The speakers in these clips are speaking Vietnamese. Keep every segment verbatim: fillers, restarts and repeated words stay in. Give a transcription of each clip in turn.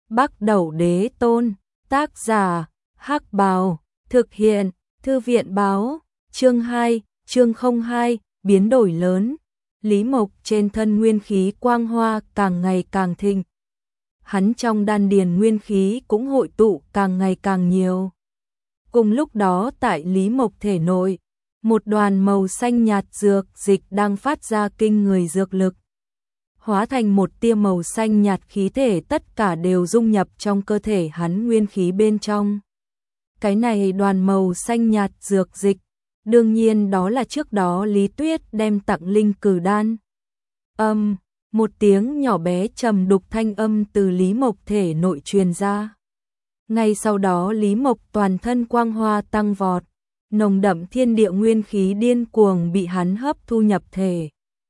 Bắc Đẩu Đế Tôn, tác giả, Hắc Bào, thực hiện, Thư viện báo, chương hai, chương không hai, biến đổi lớn. Lý Mộc trên thân nguyên khí quang hoa càng ngày càng thịnh. Hắn trong đan điền nguyên khí cũng hội tụ càng ngày càng nhiều. Cùng lúc đó tại Lý Mộc thể nội, một đoàn màu xanh nhạt dược dịch đang phát ra kinh người dược lực. Hóa thành một tia màu xanh nhạt khí thể tất cả đều dung nhập trong cơ thể hắn nguyên khí bên trong. Cái này đoàn màu xanh nhạt dược dịch, đương nhiên đó là trước đó Lý Tuyết đem tặng linh cử đan. Âm, một tiếng nhỏ bé trầm đục thanh âm từ Lý Mộc thể nội truyền ra. Ngay sau đó Lý Mộc toàn thân quang hoa tăng vọt, nồng đậm thiên địa nguyên khí điên cuồng bị hắn hấp thu nhập thể.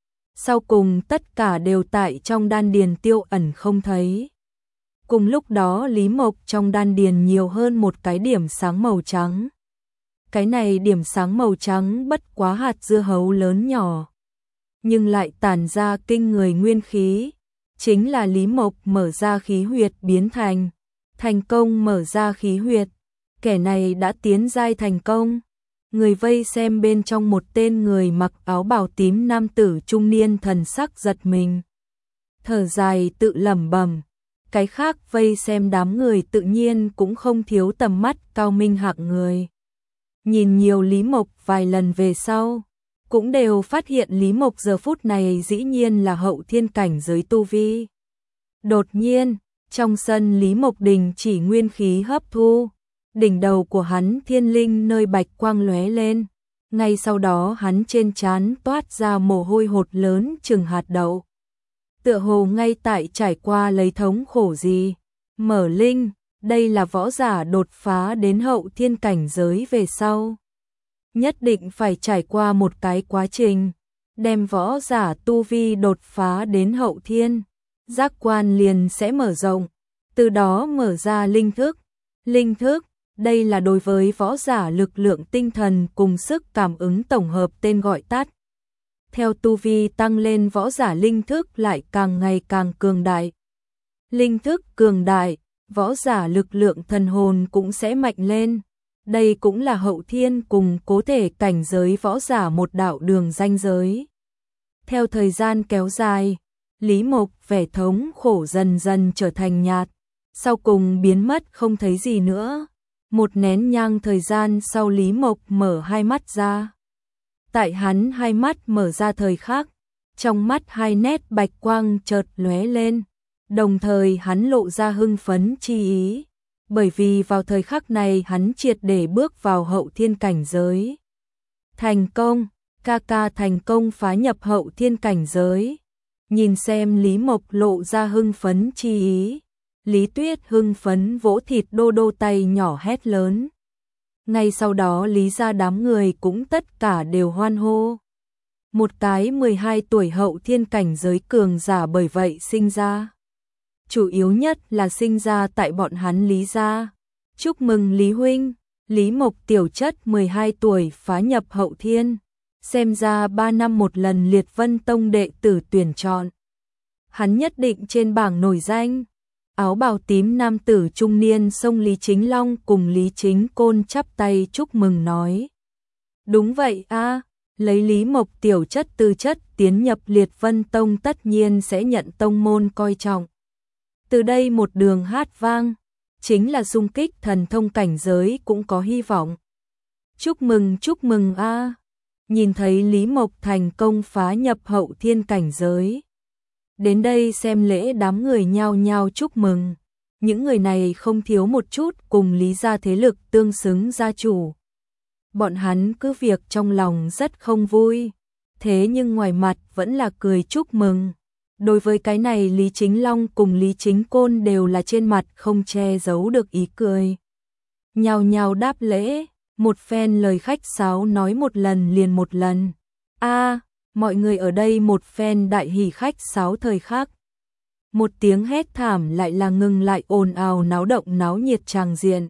Sau cùng tất cả đều tại trong đan điền tiêu ẩn không thấy. Cùng lúc đó Lý Mộc trong đan điền nhiều hơn một cái điểm sáng màu trắng. Cái này điểm sáng màu trắng bất quá hạt dưa hấu lớn nhỏ, nhưng lại tản ra kinh người nguyên khí. Chính là Lý Mộc mở ra khí huyệt biến thành, thành công mở ra khí huyệt. Kẻ này đã tiến giai thành công. Người vây xem bên trong một tên người mặc áo bào tím nam tử trung niên thần sắc giật mình. Thở dài tự lẩm bẩm. Cái khác vây xem đám người tự nhiên cũng không thiếu tầm mắt cao minh hạng người. Nhìn nhiều Lý Mộc vài lần về sau, cũng đều phát hiện Lý Mộc giờ phút này dĩ nhiên là hậu thiên cảnh giới tu vi. Đột nhiên, trong sân Lý Mộc đình chỉ nguyên khí hấp thu, đỉnh đầu của hắn thiên linh nơi bạch quang lóe lên, ngay sau đó hắn trên trán toát ra mồ hôi hột lớn chừng hạt đậu. Tựa hồ ngay tại trải qua lấy thống khổ gì. Mở linh, đây là võ giả đột phá đến hậu thiên cảnh giới về sau. Nhất định phải trải qua một cái quá trình, đem võ giả tu vi đột phá đến hậu thiên, giác quan liền sẽ mở rộng, từ đó mở ra linh thức. Linh thức, đây là đối với võ giả lực lượng tinh thần cùng sức cảm ứng tổng hợp tên gọi tắt. Theo tu vi tăng lên võ giả linh thức lại càng ngày càng cường đại. Linh thức cường đại, võ giả lực lượng thần hồn cũng sẽ mạnh lên. Đây cũng là hậu thiên cùng cố thể cảnh giới võ giả một đạo đường ranh giới. Theo thời gian kéo dài, Lý Mộc vẻ thống khổ dần dần trở thành nhạt, sau cùng biến mất không thấy gì nữa. Một nén nhang thời gian sau Lý Mộc mở hai mắt ra. Tại hắn hai mắt mở ra thời khắc, trong mắt hai nét bạch quang chợt lóe lên, đồng thời hắn lộ ra hưng phấn chi ý, bởi vì vào thời khắc này hắn triệt để bước vào hậu thiên cảnh giới. Thành công, ca ca thành công phá nhập hậu thiên cảnh giới. Nhìn xem Lý Mộc lộ ra hưng phấn chi ý, Lý Tuyết hưng phấn vỗ thịt đô đô tay nhỏ hét lớn. Ngay sau đó Lý gia đám người cũng tất cả đều hoan hô. Một cái mười hai tuổi hậu thiên cảnh giới cường giả bởi vậy sinh ra. Chủ yếu nhất là sinh ra tại bọn hắn Lý gia. Chúc mừng Lý huynh, Lý Mộc tiểu chất mười hai tuổi phá nhập hậu thiên. Xem ra ba năm một lần Liệt Vân Tông đệ tử tuyển chọn. Hắn nhất định trên bảng nổi danh. Áo bào tím nam tử trung niên xông Lý Chính Long cùng Lý Chính Côn chắp tay chúc mừng nói. Đúng vậy a, lấy Lý Mộc tiểu chất tư chất tiến nhập Liệt Vân Tông tất nhiên sẽ nhận tông môn coi trọng. Từ đây một đường hát vang, chính là xung kích thần thông cảnh giới cũng có hy vọng. Chúc mừng chúc mừng a. Nhìn thấy Lý Mộc thành công phá nhập hậu thiên cảnh giới. Đến đây xem lễ đám người nhao nhao chúc mừng. Những người này không thiếu một chút cùng Lý gia thế lực tương xứng gia chủ. Bọn hắn cứ việc trong lòng rất không vui, thế nhưng ngoài mặt vẫn là cười chúc mừng. Đối với cái này Lý Chính Long cùng Lý Chính Côn đều là trên mặt không che giấu được ý cười. Nhao nhao đáp lễ, một phen lời khách sáo nói một lần liền một lần. A, mọi người ở đây một phen đại hỉ khách sáo thời khắc. Một tiếng hét thảm lại là ngừng lại ồn ào náo động náo nhiệt tràng diện.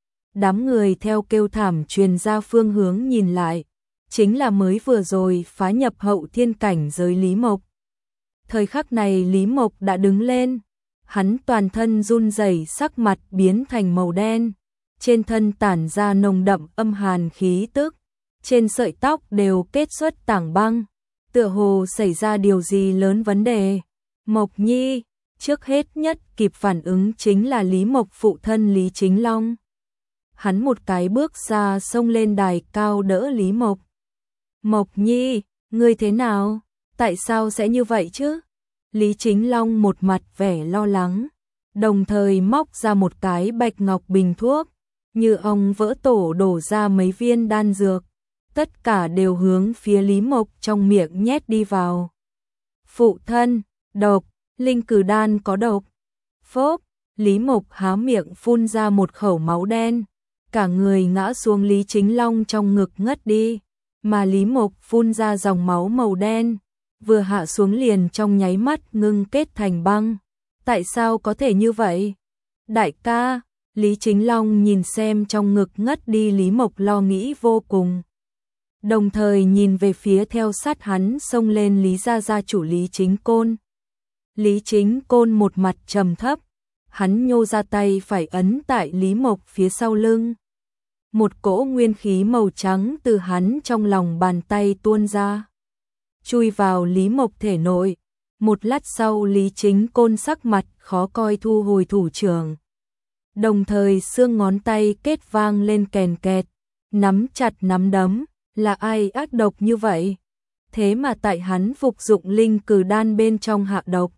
Đám người theo kêu thảm truyền ra phương hướng nhìn lại, chính là mới vừa rồi phá nhập hậu thiên cảnh giới Lý Mộc. Thời khắc này Lý Mộc đã đứng lên, hắn toàn thân run rẩy, sắc mặt biến thành màu đen, trên thân tản ra nồng đậm âm hàn khí tức, trên sợi tóc đều kết xuất tảng băng, tựa hồ xảy ra điều gì lớn vấn đề. Mộc Nhi, trước hết nhất kịp phản ứng chính là Lý Mộc phụ thân Lý Chính Long. Hắn một cái bước ra xông lên đài cao đỡ Lý Mộc. Mộc Nhi, ngươi thế nào? Tại sao sẽ như vậy chứ? Lý Chính Long một mặt vẻ lo lắng, đồng thời móc ra một cái bạch ngọc bình thuốc, như ông vỡ tổ đổ ra mấy viên đan dược, tất cả đều hướng phía Lý Mộc trong miệng nhét đi vào. Phụ thân, độc, linh cử đan có độc. Phốp, Lý Mộc há miệng phun ra một khẩu máu đen, cả người ngã xuống Lý Chính Long trong ngực ngất đi, mà Lý Mộc phun ra dòng máu màu đen, vừa hạ xuống liền trong nháy mắt ngưng kết thành băng. Tại sao có thể như vậy? Đại ca, Lý Chính Long nhìn xem trong ngực ngất đi Lý Mộc lo nghĩ vô cùng. Đồng thời nhìn về phía theo sát hắn xông lên Lý gia gia chủ Lý Chính Côn. Lý Chính Côn một mặt trầm thấp, hắn nhô ra tay phải ấn tại Lý Mộc phía sau lưng. Một cỗ nguyên khí màu trắng từ hắn trong lòng bàn tay tuôn ra, chui vào Lý Mộc thể nội. Một lát sau Lý Chính Côn sắc mặt khó coi thu hồi thủ trưởng. Đồng thời xương ngón tay kết vang lên kèn kẹt, nắm chặt nắm đấm, là ai ác độc như vậy? Thế mà tại hắn phục dụng linh cử đan bên trong hạ độc.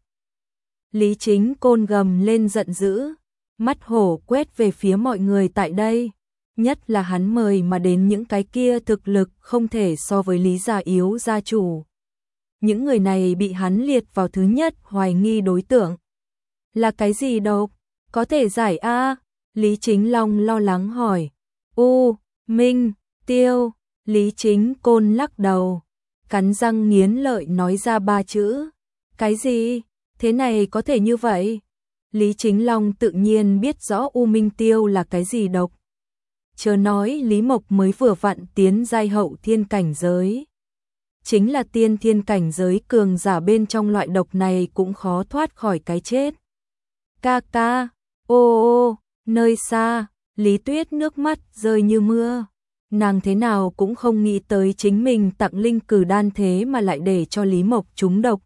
Lý Chính Côn gầm lên giận dữ, mắt hổ quét về phía mọi người tại đây, nhất là hắn mời mà đến những cái kia thực lực không thể so với Lý gia yếu gia chủ. Những người này bị hắn liệt vào thứ nhất hoài nghi đối tượng. Là cái gì độc? Có thể giải a? Lý Chính Long lo lắng hỏi. U, Minh, Tiêu. Lý Chính Côn lắc đầu, cắn răng nghiến lợi nói ra ba chữ. Cái gì? Thế này có thể như vậy? Lý Chính Long tự nhiên biết rõ U Minh Tiêu là cái gì độc. Chớ nói Lý Mộc mới vừa vặn tiến giai hậu thiên cảnh giới. Chính là tiên thiên cảnh giới cường giả bên trong loại độc này cũng khó thoát khỏi cái chết. Ca ca, ô ô, nơi xa, Lý Tuyết nước mắt rơi như mưa. Nàng thế nào cũng không nghĩ tới chính mình tặng linh cử đan thế mà lại để cho Lý Mộc trúng độc.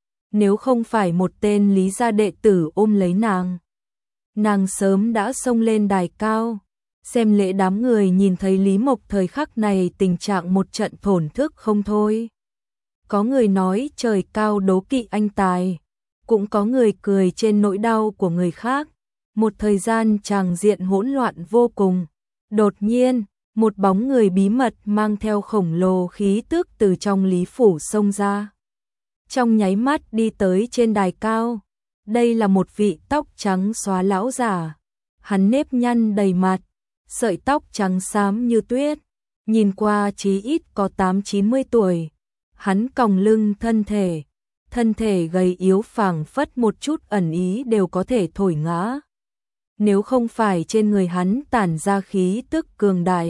Nếu không phải một tên Lý gia đệ tử ôm lấy nàng, nàng sớm đã xông lên đài cao. Xem lễ đám người nhìn thấy Lý Mộc thời khắc này tình trạng một trận thổn thức không thôi. Có người nói trời cao đố kỵ anh tài, cũng có người cười trên nỗi đau của người khác. Một thời gian tràng diện hỗn loạn vô cùng. Đột nhiên, một bóng người bí mật mang theo khổng lồ khí tức từ trong Lý phủ xông ra. Trong nháy mắt đi tới trên đài cao. Đây là một vị tóc trắng xóa lão giả. Hắn nếp nhăn đầy mặt, sợi tóc trắng xám như tuyết, nhìn qua chí ít có tám chín mươi tuổi. Hắn còng lưng thân thể, thân thể gầy yếu phảng phất một chút ẩn ý đều có thể thổi ngã. Nếu không phải trên người hắn tản ra khí tức cường đại,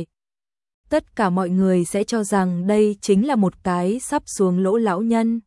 tất cả mọi người sẽ cho rằng đây chính là một cái sắp xuống lỗ lão nhân.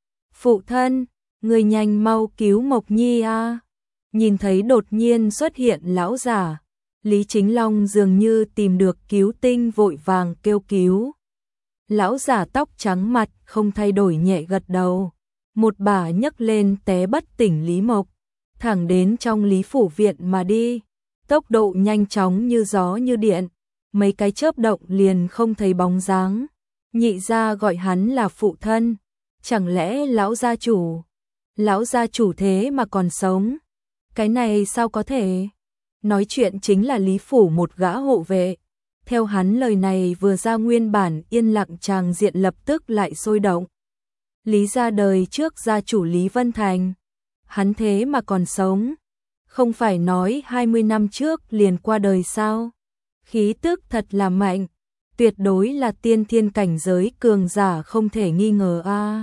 Phụ thân, người nhanh mau cứu Mộc Nhi a! Nhìn thấy đột nhiên xuất hiện lão giả, Lý Chính Long dường như tìm được cứu tinh vội vàng kêu cứu. Lão giả tóc trắng mặt không thay đổi nhẹ gật đầu, một bà nhấc lên té bất tỉnh Lý Mộc, thẳng đến trong Lý phủ viện mà đi, tốc độ nhanh chóng như gió như điện, mấy cái chớp động liền không thấy bóng dáng. Nhị gia gọi hắn là phụ thân, chẳng lẽ lão gia chủ, lão gia chủ thế mà còn sống? Cái này sao có thể? Nói chuyện chính là Lý phủ một gã hộ vệ. Theo hắn lời này vừa ra, nguyên bản yên lặng tràng diện lập tức lại sôi động. Lý gia đời trước gia chủ Lý Vân Thành, hắn thế mà còn sống, không phải nói hai mươi năm trước liền qua đời sao? Khí tức thật là mạnh, tuyệt đối là tiên thiên cảnh giới cường giả không thể nghi ngờ a. À.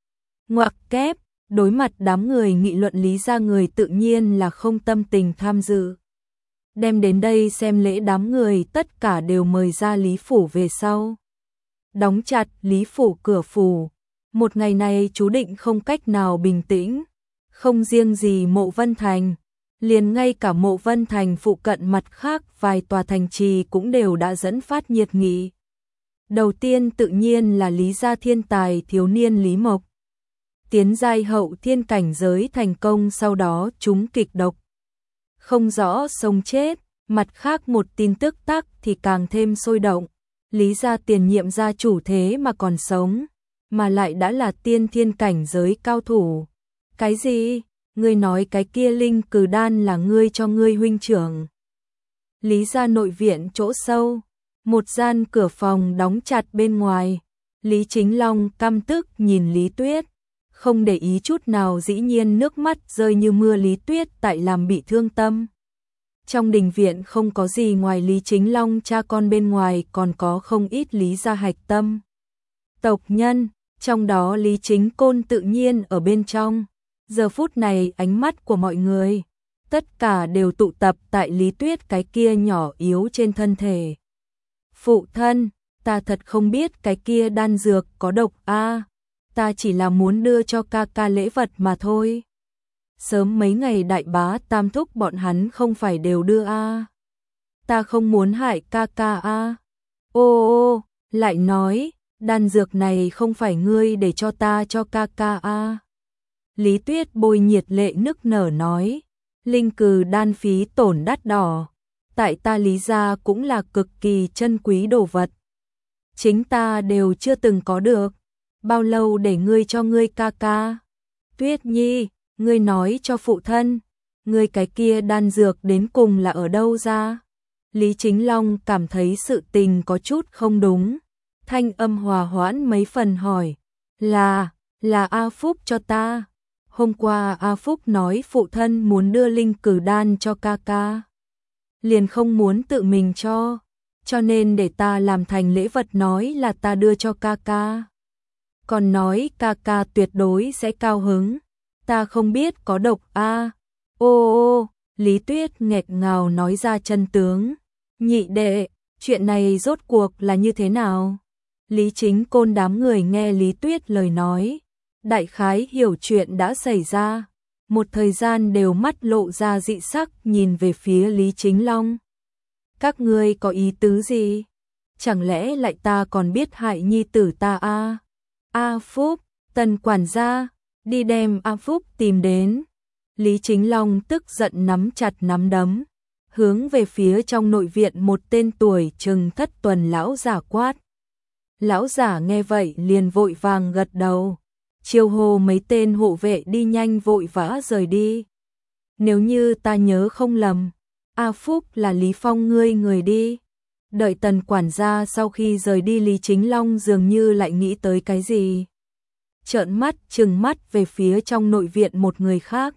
Ngoặc kép, đối mặt đám người nghị luận Lý gia người tự nhiên là không tâm tình tham dự. Đem đến đây xem lễ đám người tất cả đều mời ra Lý phủ về sau. Đóng chặt Lý phủ cửa phủ, một ngày này chú định không cách nào bình tĩnh. Không riêng gì Mộ Vân Thành, liền ngay cả Mộ Vân Thành phụ cận mặt khác vài tòa thành trì cũng đều đã dẫn phát nhiệt nghị. Đầu tiên tự nhiên là Lý gia thiên tài thiếu niên Lý Mộc. Tiến giai hậu thiên cảnh giới thành công, sau đó trúng kịch độc. Không rõ sống chết, mặt khác một tin tức tắc thì càng thêm sôi động. Lý gia tiền nhiệm gia chủ thế mà còn sống, mà lại đã là tiên thiên cảnh giới cao thủ. Cái gì? Ngươi nói cái kia linh cừ đan là ngươi cho ngươi huynh trưởng? Lý gia nội viện chỗ sâu, một gian cửa phòng đóng chặt bên ngoài. Lý Chính Long căm tức nhìn Lý Tuyết, không để ý chút nào, dĩ nhiên nước mắt rơi như mưa. Lý Tuyết tại làm bị thương tâm. Trong đình viện không có gì ngoài Lý Chính Long cha con, bên ngoài còn có không ít Lý gia hạch tâm tộc nhân, trong đó Lý Chính Côn tự nhiên ở bên trong. Giờ phút này ánh mắt của mọi người tất cả đều tụ tập tại Lý Tuyết cái kia nhỏ yếu trên thân thể. Phụ thân, ta thật không biết cái kia đan dược có độc a, ta chỉ là muốn đưa cho ca ca lễ vật mà thôi. Sớm mấy ngày đại bá tam thúc bọn hắn không phải đều đưa a, ta không muốn hại ca ca a. Ô ô, lại nói, đan dược này không phải ngươi để cho ta cho ca ca a. Lý Tuyết bôi nhiệt lệ nức nở nói, linh cừ đan phí tổn đắt đỏ, tại ta Lý gia cũng là cực kỳ chân quý đồ vật. Chính ta đều chưa từng có được, bao lâu để ngươi cho ngươi ca ca? Tuyết Nhi, ngươi nói cho phụ thân, ngươi cái kia đan dược đến cùng là ở đâu ra? Lý Chính Long cảm thấy sự tình có chút không đúng, thanh âm hòa hoãn mấy phần hỏi, là, là A Phúc cho ta. Hôm qua A Phúc nói phụ thân muốn đưa linh cử đan cho ca ca, liền không muốn tự mình cho, cho nên để ta làm thành lễ vật, nói là ta đưa cho ca ca. Còn nói ca ca tuyệt đối sẽ cao hứng, ta không biết có độc a. Ô ô, Lý Tuyết nghẹt ngào nói ra chân tướng. Nhị đệ, chuyện này rốt cuộc là như thế nào? Lý Chính Côn đám người nghe Lý Tuyết lời nói, đại khái hiểu chuyện đã xảy ra, một thời gian đều mắt lộ ra dị sắc nhìn về phía Lý Chính Long. Các ngươi có ý tứ gì? Chẳng lẽ lại ta còn biết hại nhi tử ta a? A Phúc, Tần quản gia, đi đem A Phúc tìm đến. Lý Chính Long tức giận nắm chặt nắm đấm, hướng về phía trong nội viện một tên tuổi chừng thất tuần lão giả quát. Lão giả nghe vậy liền vội vàng gật đầu, chiêu hô mấy tên hộ vệ đi nhanh vội vã rời đi. Nếu như ta nhớ không lầm, A Phúc là Lý Phong ngươi người đi. Đợi Tần quản gia sau khi rời đi, Lý Chính Long dường như lại nghĩ tới cái gì. Trợn mắt trừng mắt về phía trong nội viện một người khác.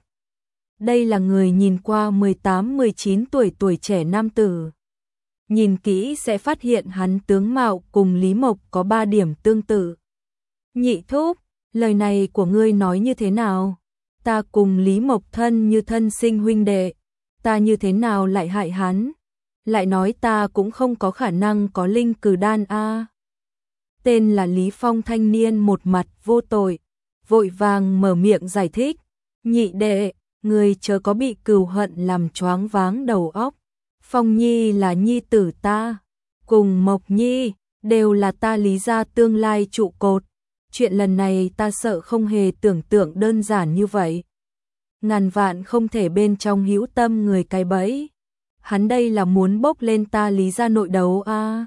Đây là người nhìn qua mười tám mười chín tuổi tuổi trẻ nam tử. Nhìn kỹ sẽ phát hiện hắn tướng mạo cùng Lý Mộc có ba điểm tương tự. Nhị thúc, lời này của ngươi nói như thế nào? Ta cùng Lý Mộc thân như thân sinh huynh đệ, ta như thế nào lại hại hắn? Lại nói ta cũng không có khả năng có linh cừ đan a. Tên là Lý Phong thanh niên một mặt vô tội, vội vàng mở miệng giải thích. Nhị đệ, người chớ có bị cừu hận làm choáng váng đầu óc. Phong Nhi là nhi tử ta, cùng Mộc Nhi đều là ta Lý gia tương lai trụ cột. Chuyện lần này ta sợ không hề tưởng tượng đơn giản như vậy. Ngàn vạn không thể bên trong hữu tâm người cái bẫy. Hắn đây là muốn bốc lên ta Lý gia nội đấu a. À.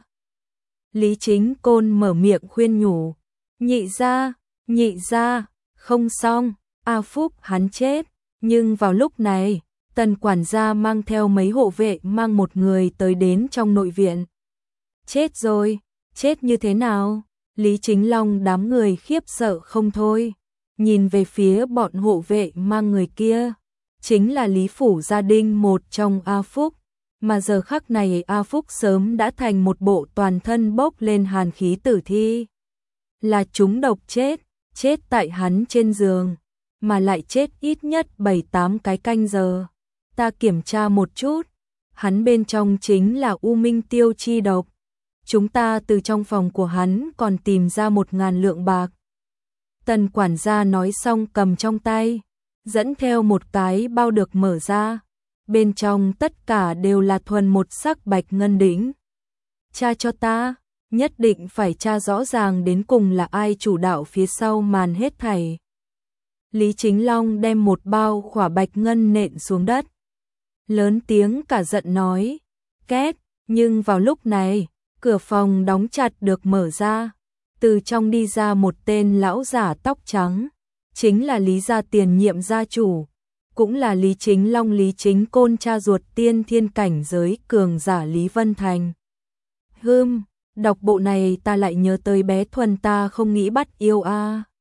Lý Chính Côn mở miệng khuyên nhủ. Nhị gia, nhị gia, không xong, A Phúc hắn chết. Nhưng vào lúc này, Tần quản gia mang theo mấy hộ vệ mang một người tới đến trong nội viện. Chết rồi, chết như thế nào? Lý Chính Long đám người khiếp sợ không thôi. Nhìn về phía bọn hộ vệ mang người kia, chính là Lý Phủ gia đình một trong A Phúc. Mà giờ khắc này A Phúc sớm đã thành một bộ toàn thân bốc lên hàn khí tử thi. Là chúng độc chết, chết tại hắn trên giường, mà lại chết ít nhất bảy tám cái canh giờ. Ta kiểm tra một chút, hắn bên trong chính là U Minh Tiêu chi độc. Chúng ta từ trong phòng của hắn còn tìm ra một ngàn lượng bạc. Tần quản gia nói xong cầm trong tay, dẫn theo một cái bao được mở ra. Bên trong tất cả đều là thuần một sắc bạch ngân đỉnh. Tra cho ta, nhất định phải tra rõ ràng đến cùng là ai chủ đạo phía sau màn hết thảy. Lý Chính Long đem một bao khỏa bạch ngân nện xuống đất. Lớn tiếng cả giận nói, két, nhưng vào lúc này, cửa phòng đóng chặt được mở ra. Từ trong đi ra một tên lão giả tóc trắng, chính là Lý gia tiền nhiệm gia chủ, cũng là Lý Chính Long Lý Chính Côn cha ruột tiên thiên cảnh giới cường giả Lý Vân Thành. Hưm, đọc bộ này ta lại nhớ tới bé Thuần ta không nghĩ bắt yêu a. À.